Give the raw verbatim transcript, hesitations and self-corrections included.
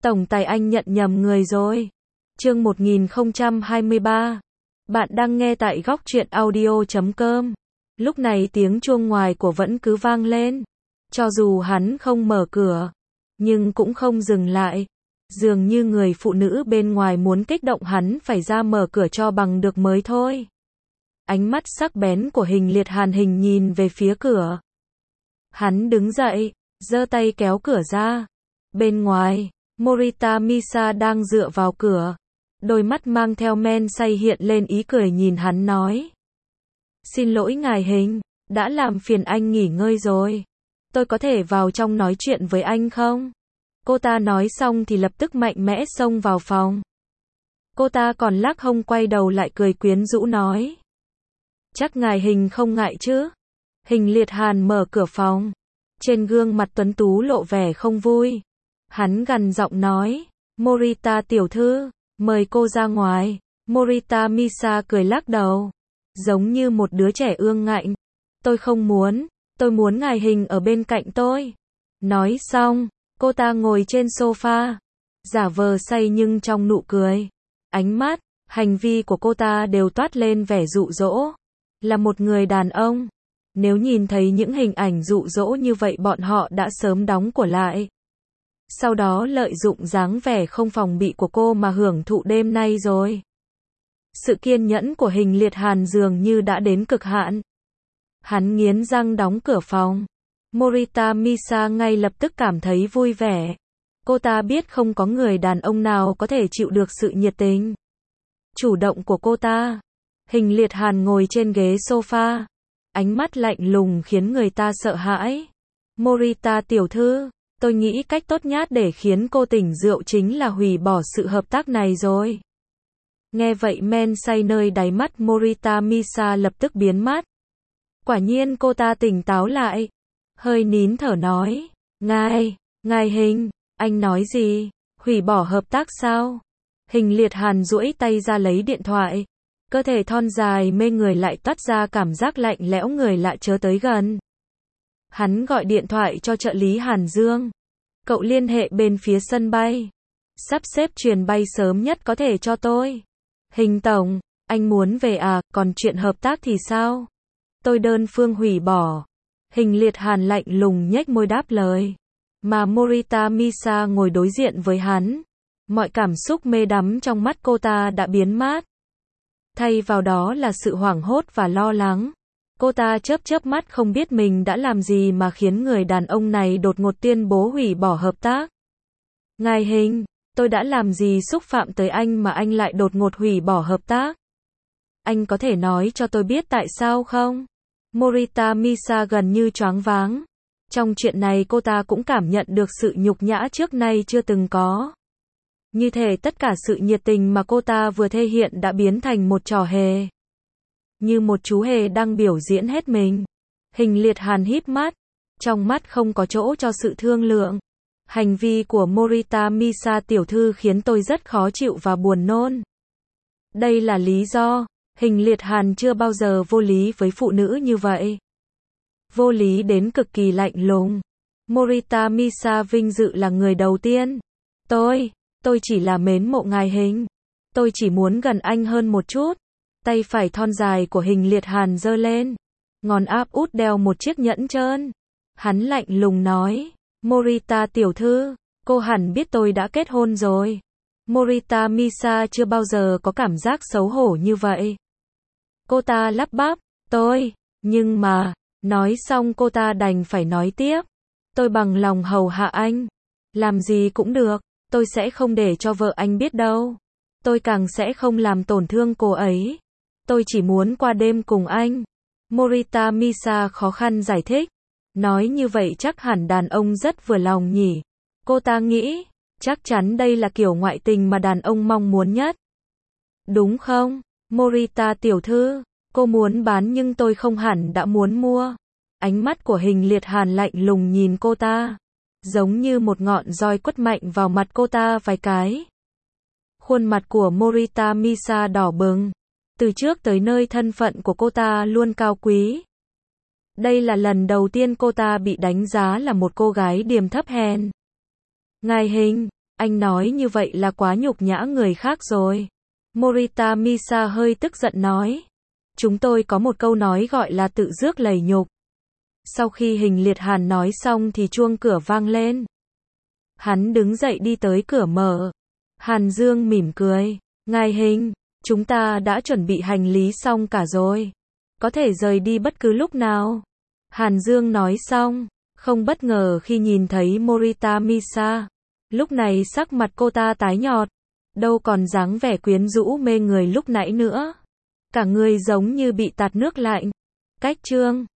Tổng tài anh nhận nhầm người rồi. Chương một nghìn không trăm hai mươi ba. Bạn đang nghe tại góc truyện audio chấm com. Lúc này tiếng chuông ngoài của vẫn cứ vang lên. Cho dù hắn không mở cửa, nhưng cũng không dừng lại. Dường như người phụ nữ bên ngoài muốn kích động hắn phải ra mở cửa cho bằng được mới thôi. Ánh mắt sắc bén của Hình Liệt Hàn hình nhìn về phía cửa. Hắn đứng dậy, giơ tay kéo cửa ra. Bên ngoài, Morita Misa đang dựa vào cửa. Đôi mắt mang theo men say hiện lên ý cười nhìn hắn nói. Xin lỗi ngài Hình, đã làm phiền anh nghỉ ngơi rồi. Tôi có thể vào trong nói chuyện với anh không? Cô ta nói xong thì lập tức mạnh mẽ xông vào phòng. Cô ta còn lắc hông quay đầu lại cười quyến rũ nói. Chắc ngài Hình không ngại chứ? Hình Liệt Hàn mở cửa phòng. Trên gương mặt tuấn tú lộ vẻ không vui. Hắn gằn giọng nói. Morita tiểu thư, mời cô ra ngoài. Morita Misa cười lắc đầu. Giống như một đứa trẻ ương ngạnh. Tôi không muốn, tôi muốn ngài Hình ở bên cạnh tôi. Nói xong, cô ta ngồi trên sofa. Giả vờ say nhưng trong nụ cười. Ánh mắt, hành vi của cô ta đều toát lên vẻ dụ dỗ. Là một người đàn ông. Nếu nhìn thấy những hình ảnh dụ dỗ như vậy bọn họ đã sớm đóng của lại. Sau đó lợi dụng dáng vẻ không phòng bị của cô mà hưởng thụ đêm nay rồi. Sự kiên nhẫn của Hình Liệt Hàn dường như đã đến cực hạn. Hắn nghiến răng đóng cửa phòng. Morita Misa ngay lập tức cảm thấy vui vẻ. Cô ta biết không có người đàn ông nào có thể chịu được sự nhiệt tình, chủ động của cô ta. Hình Liệt Hàn ngồi trên ghế sofa. Ánh mắt lạnh lùng khiến người ta sợ hãi. Morita tiểu thư, tôi nghĩ cách tốt nhất để khiến cô tỉnh rượu chính là hủy bỏ sự hợp tác này rồi. Nghe vậy men say nơi đáy mắt Morita Misa lập tức biến mất. Quả nhiên cô ta tỉnh táo lại. Hơi nín thở nói. Ngài, ngài Hình, anh nói gì? Hủy bỏ hợp tác sao? Hình Liệt Hàn duỗi tay ra lấy điện thoại. Cơ thể thon dài mê người lại toát ra cảm giác lạnh lẽo người lạ chớ tới gần. Hắn gọi điện thoại cho trợ lý Hàn Dương. Cậu liên hệ bên phía sân bay. Sắp xếp chuyến bay sớm nhất có thể cho tôi. Hình tổng, anh muốn về à, còn chuyện hợp tác thì sao? Tôi đơn phương hủy bỏ. Hình Liệt Hàn lạnh lùng nhếch môi đáp lời. Mà Morita Misa ngồi đối diện với hắn. Mọi cảm xúc mê đắm trong mắt cô ta đã biến mất. Thay vào đó là sự hoảng hốt và lo lắng. Cô ta chớp chớp mắt không biết mình đã làm gì mà khiến người đàn ông này đột ngột tuyên bố hủy bỏ hợp tác. Ngài Hình, tôi đã làm gì xúc phạm tới anh mà anh lại đột ngột hủy bỏ hợp tác? Anh có thể nói cho tôi biết tại sao không? Morita Misa gần như choáng váng. Trong chuyện này cô ta cũng cảm nhận được sự nhục nhã trước nay chưa từng có. Như thể tất cả sự nhiệt tình mà cô ta vừa thể hiện đã biến thành một trò hề. Như một chú hề đang biểu diễn hết mình. Hình Liệt Hàn híp mắt. Trong mắt không có chỗ cho sự thương lượng. Hành vi của Morita Misa tiểu thư khiến tôi rất khó chịu và buồn nôn. Đây là lý do. Hình Liệt Hàn chưa bao giờ vô lý với phụ nữ như vậy. Vô lý đến cực kỳ lạnh lùng. Morita Misa vinh dự là người đầu tiên. Tôi, tôi chỉ là mến mộ ngài Hình. Tôi chỉ muốn gần anh hơn một chút. Tay phải thon dài của Hình Liệt Hàn giơ lên. Ngón áp út đeo một chiếc nhẫn trơn. Hắn lạnh lùng nói. Morita tiểu thư, cô hẳn biết tôi đã kết hôn rồi. Morita Misa chưa bao giờ có cảm giác xấu hổ như vậy. Cô ta lắp bắp. Tôi, nhưng mà, nói xong cô ta đành phải nói tiếp. Tôi bằng lòng hầu hạ anh. Làm gì cũng được, tôi sẽ không để cho vợ anh biết đâu. Tôi càng sẽ không làm tổn thương cô ấy. Tôi chỉ muốn qua đêm cùng anh. Morita Misa khó khăn giải thích. Nói như vậy chắc hẳn đàn ông rất vừa lòng nhỉ. Cô ta nghĩ, chắc chắn đây là kiểu ngoại tình mà đàn ông mong muốn nhất. Đúng không, Morita tiểu thư, cô muốn bán nhưng tôi không hẳn đã muốn mua. Ánh mắt của Hình Liệt Hàn lạnh lùng nhìn cô ta. Giống như một ngọn roi quất mạnh vào mặt cô ta vài cái. Khuôn mặt của Morita Misa đỏ bừng. Từ trước tới nơi thân phận của cô ta luôn cao quý. Đây là lần đầu tiên cô ta bị đánh giá là một cô gái điềm thấp hèn. Ngài Hình, Anh nói như vậy là quá nhục nhã người khác rồi. Morita Misa hơi tức giận nói. Chúng tôi có một câu nói gọi là tự rước lầy nhục. Sau khi Hình Liệt Hàn nói xong thì chuông cửa vang lên. Hắn đứng dậy đi tới cửa mở. Hàn Dương mỉm cười. Ngài Hình, chúng ta đã chuẩn bị hành lý xong cả rồi. Có thể rời đi bất cứ lúc nào. Hàn Dương nói xong, không bất ngờ khi nhìn thấy Morita Misa. Lúc này sắc mặt cô ta tái nhợt, đâu còn dáng vẻ quyến rũ mê người lúc nãy nữa. Cả người giống như bị tạt nước lạnh. Cách chương